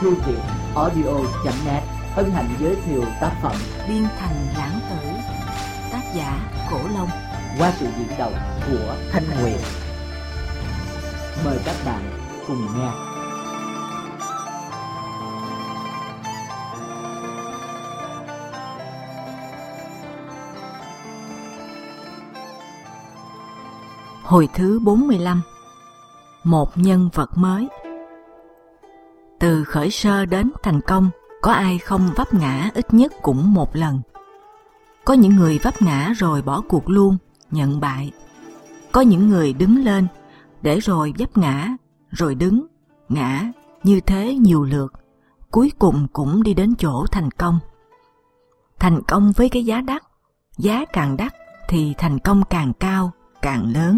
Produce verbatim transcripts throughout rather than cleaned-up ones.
thư viện audio chấm net hân hạnh giới thiệu tác phẩm Biên Thành Lãng Tử, tác giả Cổ Long, qua sự diễn đọc của Thanh Huyền. Mời các bạn cùng nghe. Hồi thứ bốn mươi lăm. Một nhân vật mới. Từ khởi sơ đến thành công, có ai không vấp ngã ít nhất cũng một lần. Có những người vấp ngã rồi bỏ cuộc luôn, nhận bại. Có những người đứng lên, để rồi vấp ngã, rồi đứng, ngã, như thế nhiều lượt, cuối cùng cũng đi đến chỗ thành công. Thành công với cái giá đắt, giá càng đắt thì thành công càng cao, càng lớn.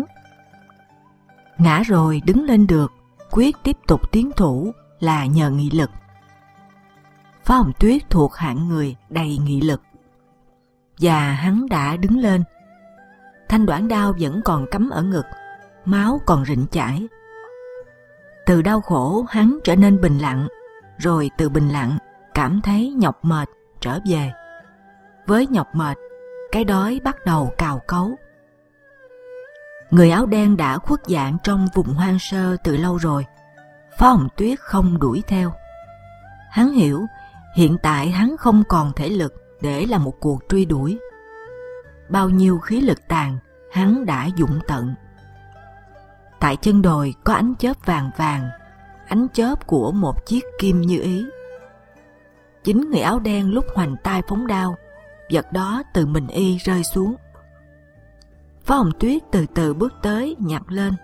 Ngã rồi đứng lên được, quyết tiếp tục tiến thủ là nhờ nghị lực. Phá Hồng Tuyết thuộc hạng người đầy nghị lực, và hắn đã đứng lên. Thanh đoản đao vẫn còn cắm ở ngực, máu còn rịn chảy. Từ đau khổ hắn trở nên bình lặng, rồi từ bình lặng cảm thấy nhọc mệt trở về. Với nhọc mệt, cái đói bắt đầu cào cấu. Người áo đen đã khuất dạng trong vùng hoang sơ từ lâu rồi. Phá Hồng Tuyết không đuổi theo. Hắn hiểu hiện tại hắn không còn thể lực để làm một cuộc truy đuổi. Bao nhiêu khí lực tàn hắn đã dụng tận. Tại chân đồi có ánh chớp vàng vàng, ánh chớp của một chiếc kim như ý. Chính người áo đen lúc hoành tay phóng đao, vật đó từ mình y rơi xuống. Phá Hồng Tuyết từ từ bước tới nhặt lên.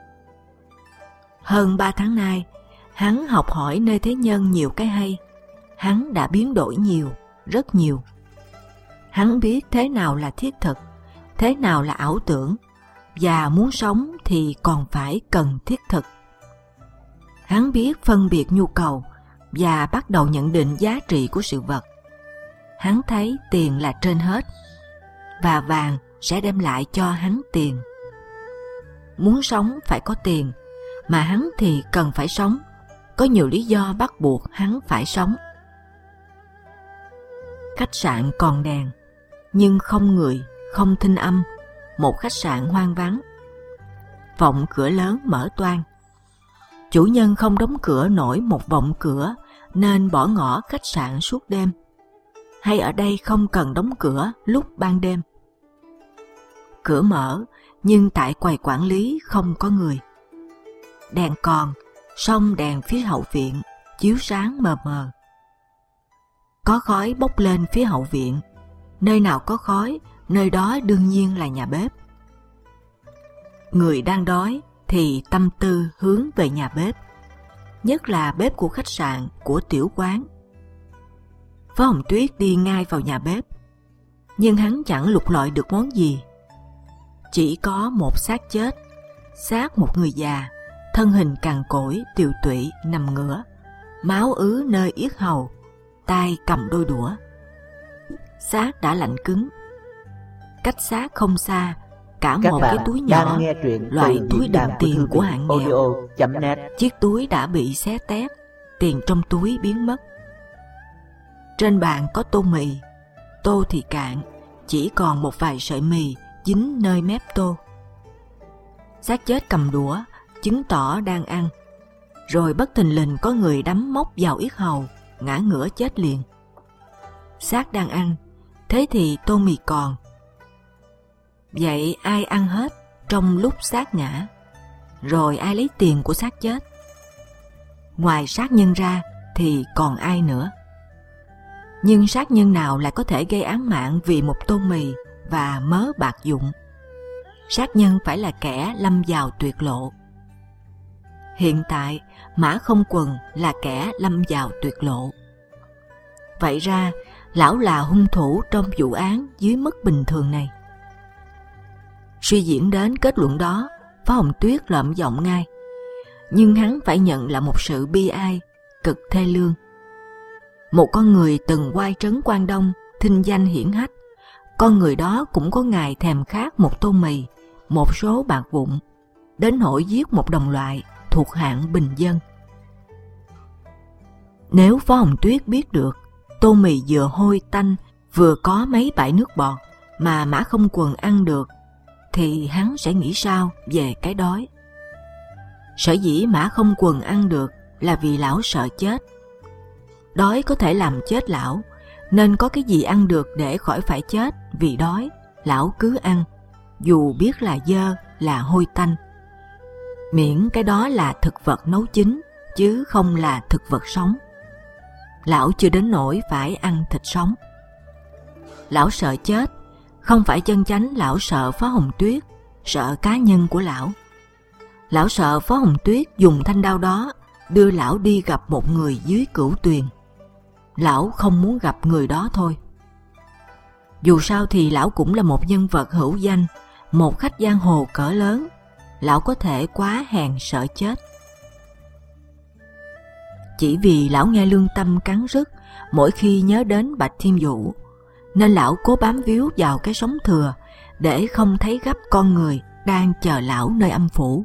Hơn ba tháng nay, hắn học hỏi nơi thế nhân nhiều cái hay. Hắn đã biến đổi nhiều, rất nhiều. Hắn biết thế nào là thiết thực, thế nào là ảo tưởng, và muốn sống thì còn phải cần thiết thực. Hắn biết phân biệt nhu cầu và bắt đầu nhận định giá trị của sự vật. Hắn thấy tiền là trên hết, và vàng sẽ đem lại cho hắn tiền. Muốn sống phải có tiền, mà hắn thì cần phải sống. Có nhiều lý do bắt buộc hắn phải sống. Khách sạn còn đèn, nhưng không người, không thinh âm. Một khách sạn hoang vắng. Vọng cửa lớn mở toang. Chủ nhân không đóng cửa nổi một vọng cửa, nên bỏ ngỏ khách sạn suốt đêm. Hay ở đây không cần đóng cửa lúc ban đêm. Cửa mở, nhưng tại quầy quản lý không có người. Đèn còn, song đèn phía hậu viện chiếu sáng mờ mờ. Có khói bốc lên phía hậu viện. Nơi nào có khói, nơi đó đương nhiên là nhà bếp. Người đang đói thì tâm tư hướng về nhà bếp, nhất là bếp của khách sạn, của tiểu quán. Phá Hồng Tuyết đi ngay vào nhà bếp, nhưng hắn chẳng lục lọi được món gì. Chỉ có một xác chết, xác một người già, thân hình cằn cỗi, tiều tụy nằm ngửa, máu ứ nơi yết hầu, tay cầm đôi đũa. Xác đã lạnh cứng. Cách xác không xa, cả Các một bạn cái túi nhỏ, nghe truyện loại túi đựng tiền của hạng nghèo. Audio.net. Chiếc túi đã bị xé tét, tiền trong túi biến mất. Trên bàn có tô mì, tô thì cạn, chỉ còn một vài sợi mì dính nơi mép tô. Xác chết cầm đũa, chứng tỏ đang ăn. Rồi bất thình lình có người đấm móc vào yết hầu, ngã ngửa chết liền. Xác đang ăn, thế thì tô mì còn. Vậy ai ăn hết trong lúc xác ngã? Rồi ai lấy tiền của xác chết? Ngoài sát nhân ra thì còn ai nữa? Nhưng sát nhân nào lại có thể gây án mạng vì một tô mì và mớ bạc dụng? Sát nhân phải là kẻ lâm vào tuyệt lộ. Hiện tại, Mã Không Quần là kẻ lâm vào tuyệt lộ. Vậy ra, lão là hung thủ trong vụ án dưới mức bình thường này. Suy diễn đến kết luận đó, Phá Hồng Tuyết lợm giọng ngay. Nhưng hắn phải nhận là một sự bi ai, cực thê lương. Một con người từng oai trấn Quan Đông, thinh danh hiển hách, con người đó cũng có ngày thèm khát một tô mì, một số bạc vụn, đến nỗi giết một đồng loại thuộc hạng bình dân. Nếu Phó Hồng Tuyết biết được tô mì vừa hôi tanh vừa có mấy bãi nước bọt mà Mã Không Quần ăn được, thì hắn sẽ nghĩ sao về cái đói. Sở dĩ Mã Không Quần ăn được là vì lão sợ chết. Đói có thể làm chết lão, nên có cái gì ăn được để khỏi phải chết vì đói, lão cứ ăn, dù biết là dơ, là hôi tanh. Miễn cái đó là thực vật nấu chín, chứ không là thực vật sống. Lão chưa đến nỗi phải ăn thịt sống. Lão sợ chết, không phải chân chánh lão sợ Phó Hồng Tuyết, sợ cá nhân của lão. Lão sợ Phó Hồng Tuyết dùng thanh đao đó đưa lão đi gặp một người dưới Cửu Tuyền. Lão không muốn gặp người đó thôi. Dù sao thì lão cũng là một nhân vật hữu danh, một khách giang hồ cỡ lớn. Lão có thể quá hèn sợ chết. Chỉ vì lão nghe lương tâm cắn rứt mỗi khi nhớ đến Bạch Thiên Vũ, nên lão cố bám víu vào cái sống thừa để không thấy gấp con người đang chờ lão nơi âm phủ.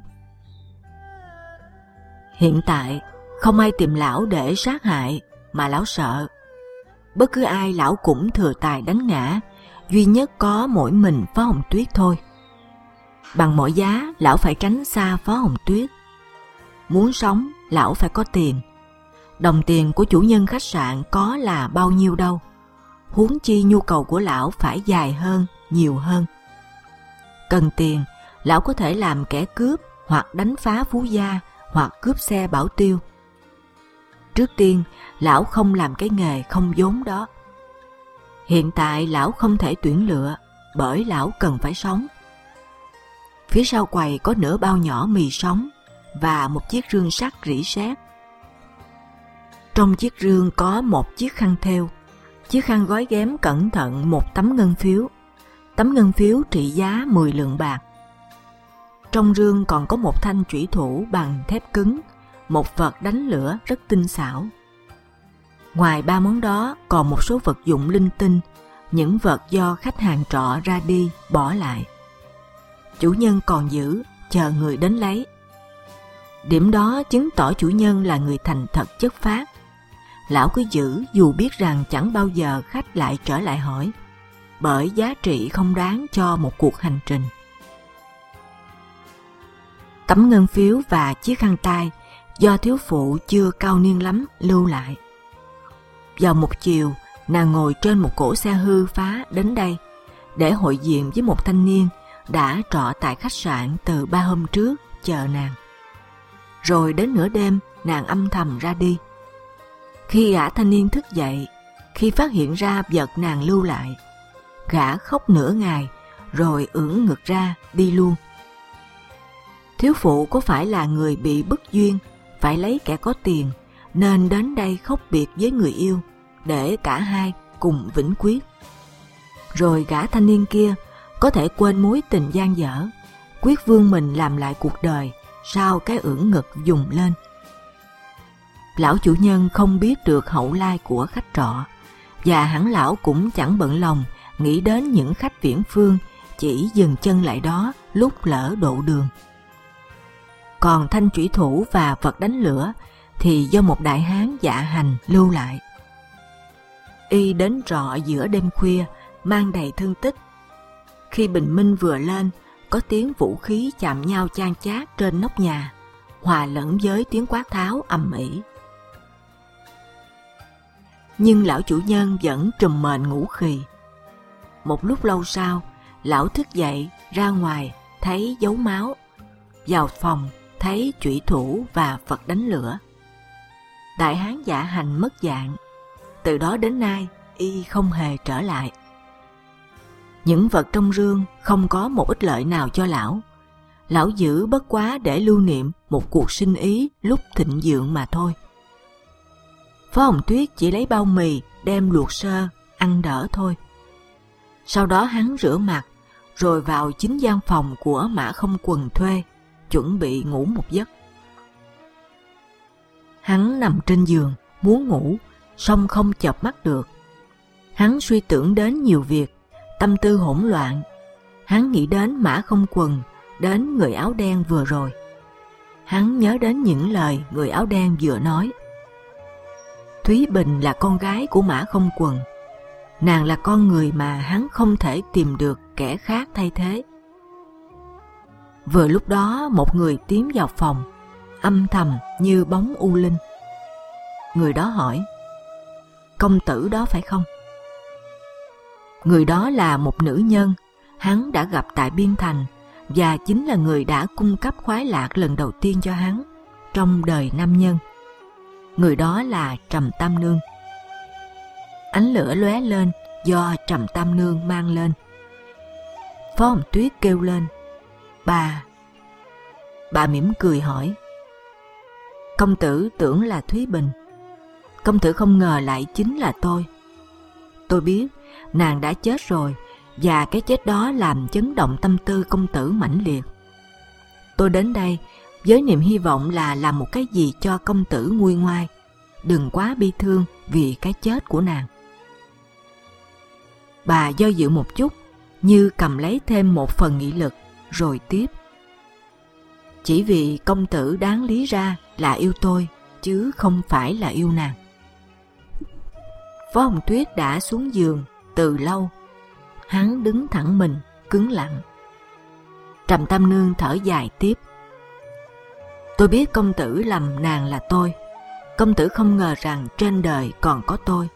Hiện tại không ai tìm lão để sát hại, mà lão sợ. Bất cứ ai lão cũng thừa tài đánh ngã, duy nhất có mỗi mình Phó Hồng Tuyết thôi. Bằng mọi giá lão phải tránh xa Phó Hồng Tuyết. Muốn sống lão phải có tiền. Đồng tiền của chủ nhân khách sạn có là bao nhiêu đâu, huống chi nhu cầu của lão phải dài hơn, nhiều hơn. Cần tiền, lão có thể làm kẻ cướp, hoặc đánh phá phú gia, hoặc cướp xe bảo tiêu. Trước tiên, lão không làm cái nghề không vốn đó. Hiện tại lão không thể tuyển lựa, bởi lão cần phải sống. Phía sau quầy có nửa bao nhỏ mì sống và một chiếc rương sắt rỉ sét. Trong chiếc rương có một chiếc khăn thêu. Chiếc khăn gói ghém cẩn thận một tấm ngân phiếu. Tấm ngân phiếu trị giá mười lượng bạc. Trong rương còn có một thanh chủy thủ bằng thép cứng, một vật đánh lửa rất tinh xảo. Ngoài ba món đó còn một số vật dụng linh tinh, những vật do khách hàng trọ ra đi bỏ lại. Chủ nhân còn giữ, chờ người đến lấy. Điểm đó chứng tỏ chủ nhân là người thành thật chất phác. Lão cứ giữ dù biết rằng chẳng bao giờ khách lại trở lại hỏi, bởi giá trị không đáng cho một cuộc hành trình. Tấm ngân phiếu và chiếc khăn tay do thiếu phụ chưa cao niên lắm lưu lại. Vào một chiều, nàng ngồi trên một cỗ xe hư phá đến đây để hội diện với một thanh niên đã trọ tại khách sạn từ ba hôm trước chờ nàng. Rồi đến nửa đêm nàng âm thầm ra đi. Khi gã thanh niên thức dậy, khi phát hiện ra vật nàng lưu lại, gã khóc nửa ngày rồi ưỡn ngực ra đi luôn. Thiếu phụ có phải là người bị bức duyên phải lấy kẻ có tiền, nên đến đây khóc biệt với người yêu để cả hai cùng vĩnh quyết. Rồi gã thanh niên kia có thể quên mối tình gian dở, quyết vươn mình làm lại cuộc đời sau cái ưỡn ngực dùng lên. Lão chủ nhân không biết được hậu lai của khách trọ, và hẳn lão cũng chẳng bận lòng nghĩ đến những khách viễn phương chỉ dừng chân lại đó lúc lỡ độ đường. Còn thanh chủy thủ và vật đánh lửa thì do một đại hán dạ hành lưu lại. Y đến trọ giữa đêm khuya, mang đầy thương tích. Khi bình minh vừa lên, có tiếng vũ khí chạm nhau chan chát trên nóc nhà, hòa lẫn với tiếng quát tháo ầm ĩ. Nhưng lão chủ nhân vẫn trùm mền ngủ khì. Một lúc lâu sau, lão thức dậy ra ngoài thấy dấu máu, vào phòng thấy chủy thủ và vật đánh lửa. Đại hán dạ hành mất dạng, từ đó đến nay y không hề trở lại. Những vật trong rương không có một ích lợi nào cho lão. Lão giữ bất quá để lưu niệm một cuộc sinh ý lúc thịnh vượng mà thôi. Phó Hồng Tuyết chỉ lấy bao mì đem luộc sơ, ăn đỡ thôi. Sau đó hắn rửa mặt, rồi vào chính gian phòng của Mã Không Quần thuê, chuẩn bị ngủ một giấc. Hắn nằm trên giường, muốn ngủ, song không chợp mắt được. Hắn suy tưởng đến nhiều việc, tâm tư hỗn loạn. Hắn nghĩ đến Mã Không Quần, đến người áo đen vừa rồi. Hắn nhớ đến những lời người áo đen vừa nói. Thúy Bình là con gái của Mã Không Quần. Nàng là con người mà hắn không thể tìm được kẻ khác thay thế. Vừa lúc đó một người tiến vào phòng, âm thầm như bóng u linh. Người đó hỏi: công tử đó phải không? Người đó là một nữ nhân hắn đã gặp tại Biên Thành, và chính là người đã cung cấp khoái lạc lần đầu tiên cho hắn trong đời nam nhân. Người đó là Trầm Tam Nương. Ánh lửa lóe lên do Trầm Tam Nương mang lên. Phó Hồng Tuyết kêu lên: bà. Bà mỉm cười hỏi: công tử tưởng là Thúy Bình, công tử không ngờ lại chính là tôi. Tôi biết nàng đã chết rồi, và cái chết đó làm chấn động tâm tư công tử mãnh liệt. Tôi đến đây với niềm hy vọng là làm một cái gì cho công tử nguôi ngoai, đừng quá bi thương vì cái chết của nàng. Bà do dự một chút, như cầm lấy thêm một phần nghị lực, rồi tiếp: chỉ vì công tử đáng lý ra là yêu tôi, chứ không phải là yêu nàng. Phó Hồng Tuyết đã xuống giường từ lâu. Hắn đứng thẳng mình, cứng lặng. Trầm Tam Nương thở dài tiếp: tôi biết công tử lầm nàng là tôi. Công tử không ngờ rằng trên đời còn có tôi.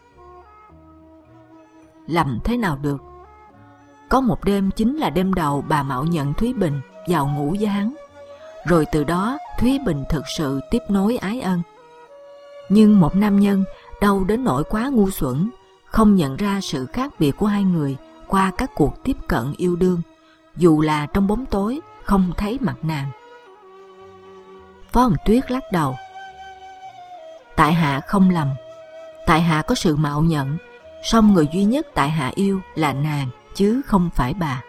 Lầm thế nào được? Có một đêm chính là đêm đầu bà mạo nhận Thúy Bình vào ngủ với hắn. Rồi từ đó Thúy Bình thực sự tiếp nối ái ân. Nhưng một nam nhân đâu đến nỗi quá ngu xuẩn, không nhận ra sự khác biệt của hai người qua các cuộc tiếp cận yêu đương, dù là trong bóng tối không thấy mặt nàng. Phó Hồng Tuyết lắc đầu: tại hạ không lầm, tại hạ có sự mạo nhận, song người duy nhất tại hạ yêu là nàng, chứ không phải bà.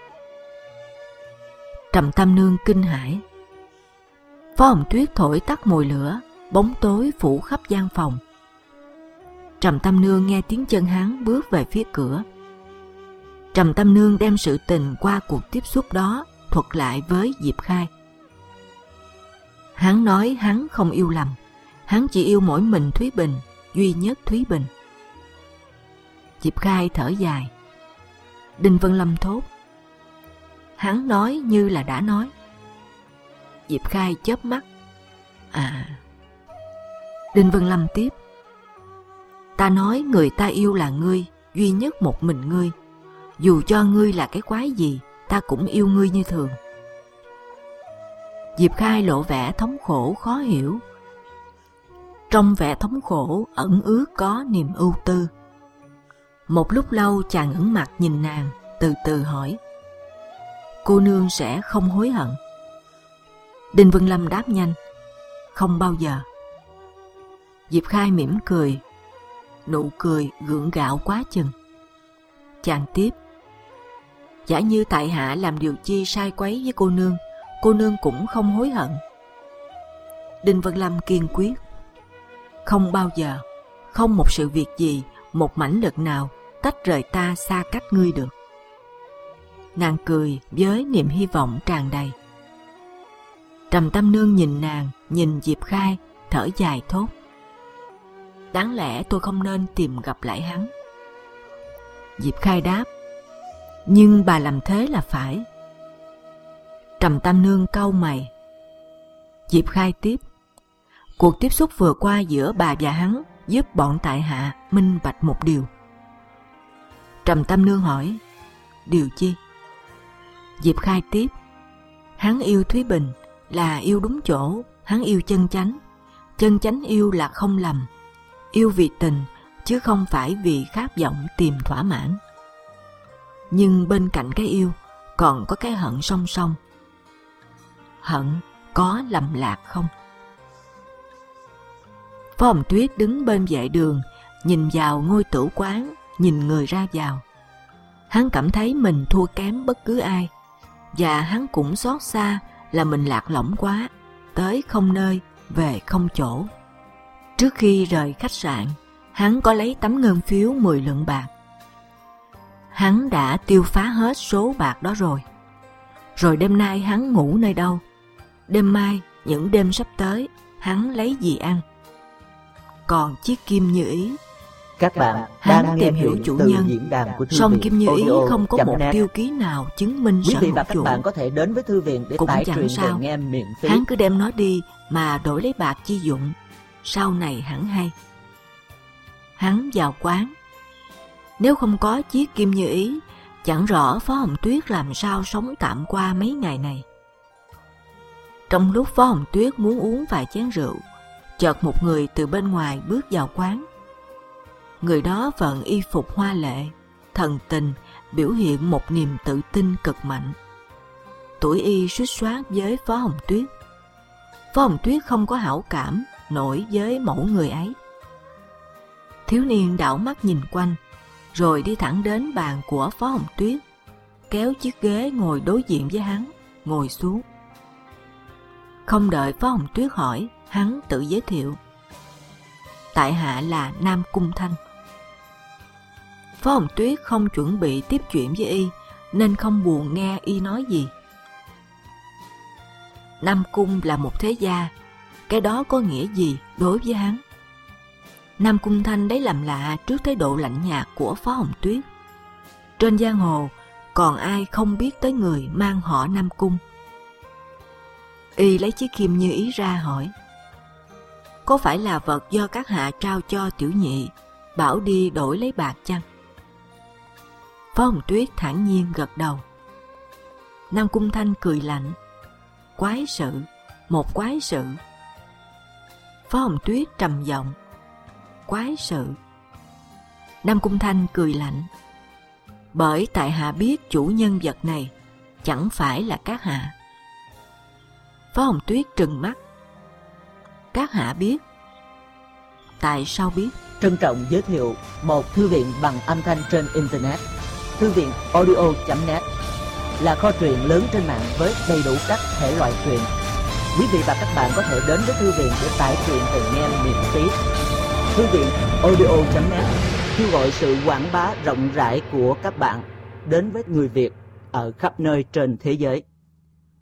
Trầm Tam Nương kinh hãi. Phó Hồng Tuyết thổi tắt mồi lửa, bóng tối phủ khắp gian phòng. Trầm Tam Nương nghe tiếng chân hắn bước về phía cửa. Trầm Tam Nương đem sự tình qua cuộc tiếp xúc đó thuật lại với Diệp Khai. Hắn nói hắn không yêu lầm, hắn chỉ yêu mỗi mình Thúy Bình, duy nhất Thúy Bình. Diệp Khai thở dài. Đinh Vân Lâm thốt: hắn nói như là đã nói. Diệp Khai chớp mắt: à. Đinh Vân Lâm tiếp: ta nói người ta yêu là ngươi, duy nhất một mình ngươi. Dù cho ngươi là cái quái gì, ta cũng yêu ngươi như thường. Diệp Khai lộ vẻ thống khổ khó hiểu. Trong vẻ thống khổ ẩn ước có niềm ưu tư. Một lúc lâu chàng ẩn mặt nhìn nàng, từ từ hỏi: cô nương sẽ không hối hận? Đinh Vân Lâm đáp nhanh: không bao giờ. Diệp Khai mỉm cười, nụ cười gượng gạo quá chừng. Chàng tiếp: giả như tại hạ làm điều chi sai quấy với cô nương, cô nương cũng không hối hận? Đinh Vân Lâm kiên quyết: không bao giờ, không một sự việc gì, một mảnh lực nào tách rời ta xa cách ngươi được. Nàng cười với niềm hy vọng tràn đầy. Trầm Tam Nương nhìn nàng, nhìn Diệp Khai, thở dài thốt: đáng lẽ tôi không nên tìm gặp lại hắn. Diệp Khai đáp: nhưng bà làm thế là phải. Trầm Tam Nương cau mày. Diệp Khai tiếp: cuộc tiếp xúc vừa qua giữa bà và hắn giúp bọn tại hạ minh bạch một điều. Trầm Tam Nương hỏi: điều chi? Diệp Khai tiếp: hắn yêu Thúy Bình là yêu đúng chỗ, hắn yêu chân chánh. Chân chánh yêu là không lầm, yêu vì tình chứ không phải vì khát vọng tìm thỏa mãn. Nhưng bên cạnh cái yêu còn có cái hận song song. Hận có lầm lạc không? Phó Hồng Tuyết đứng bên vệ đường, nhìn vào ngôi tửu quán, nhìn người ra vào. Hắn cảm thấy mình thua kém bất cứ ai, và hắn cũng xót xa là mình lạc lõng quá, tới không nơi, về không chỗ. Trước khi rời khách sạn, hắn có lấy tấm ngân phiếu mười lượng bạc. Hắn đã tiêu phá hết số bạc đó rồi. Rồi đêm nay hắn ngủ nơi đâu? Đêm mai, những đêm sắp tới, hắn lấy gì ăn? còn chiếc kim như ý. Các bạn Hắn đang nghe tìm hiểu truyện chủ từ nhân, diễn đàn của thư song viện kim như ý audio không có chấm một net. tiêu ký nào chứng minh Quý sở vị hữu và các chủ. bạn có thể đến với thư viện để Cũng tải chẳng truyện sao. về nghe miễn phí. Hắn cứ đem nó đi mà đổi lấy bạc chi dụng, sau này hẳn hay. Hắn vào quán. Nếu không có chiếc kim như ý, chẳng rõ Phó Hồng Tuyết làm sao sống tạm qua mấy ngày này. Trong lúc Phó Hồng Tuyết muốn uống vài chén rượu, chợt một người từ bên ngoài bước vào quán. Người đó vận y phục hoa lệ, thần tình, biểu hiện một niềm tự tin cực mạnh. Tuổi y suýt soát với Phó Hồng Tuyết. Phó Hồng Tuyết không có hảo cảm nổi với mẫu người ấy. Thiếu niên đảo mắt nhìn quanh, rồi đi thẳng đến bàn của Phó Hồng Tuyết, kéo chiếc ghế ngồi đối diện với hắn, ngồi xuống. Không đợi Phó Hồng Tuyết hỏi, hắn tự giới thiệu. Tại hạ là Nam Cung Thanh. Phó Hồng Tuyết không chuẩn bị tiếp chuyện với y, nên không buồn nghe y nói gì. Nam Cung là một thế gia, cái đó có nghĩa gì đối với hắn? Nam Cung Thanh đấy làm lạ trước thái độ lạnh nhạt của Phó Hồng Tuyết. Trên giang hồ, còn ai không biết tới người mang họ Nam Cung? Y lấy chiếc kim như ý ra hỏi. Có phải là vật do các hạ trao cho tiểu nhị, bảo đi đổi lấy bạc chăng? Phó Hồng Tuyết thản nhiên gật đầu. Nam Cung Thanh cười lạnh. Quái sự, một quái sự. Phó Hồng Tuyết trầm giọng. Quái sự. Nam Cung Thanh cười lạnh. Bởi tại hạ biết chủ nhân vật này chẳng phải là các hạ. Phó Hồng Tuyết trừng mắt. Các hạ biết? Tại sao biết? Trân trọng giới thiệu một thư viện bằng âm thanh trên Internet. Thư viện audio chấm net là kho truyện lớn trên mạng với đầy đủ các thể loại truyện. Quý vị và các bạn có thể đến với thư viện để tải truyện về nghe miễn phí. Thư viện audio chấm net kêu gọi sự quảng bá rộng rãi của các bạn đến với người Việt ở khắp nơi trên thế giới.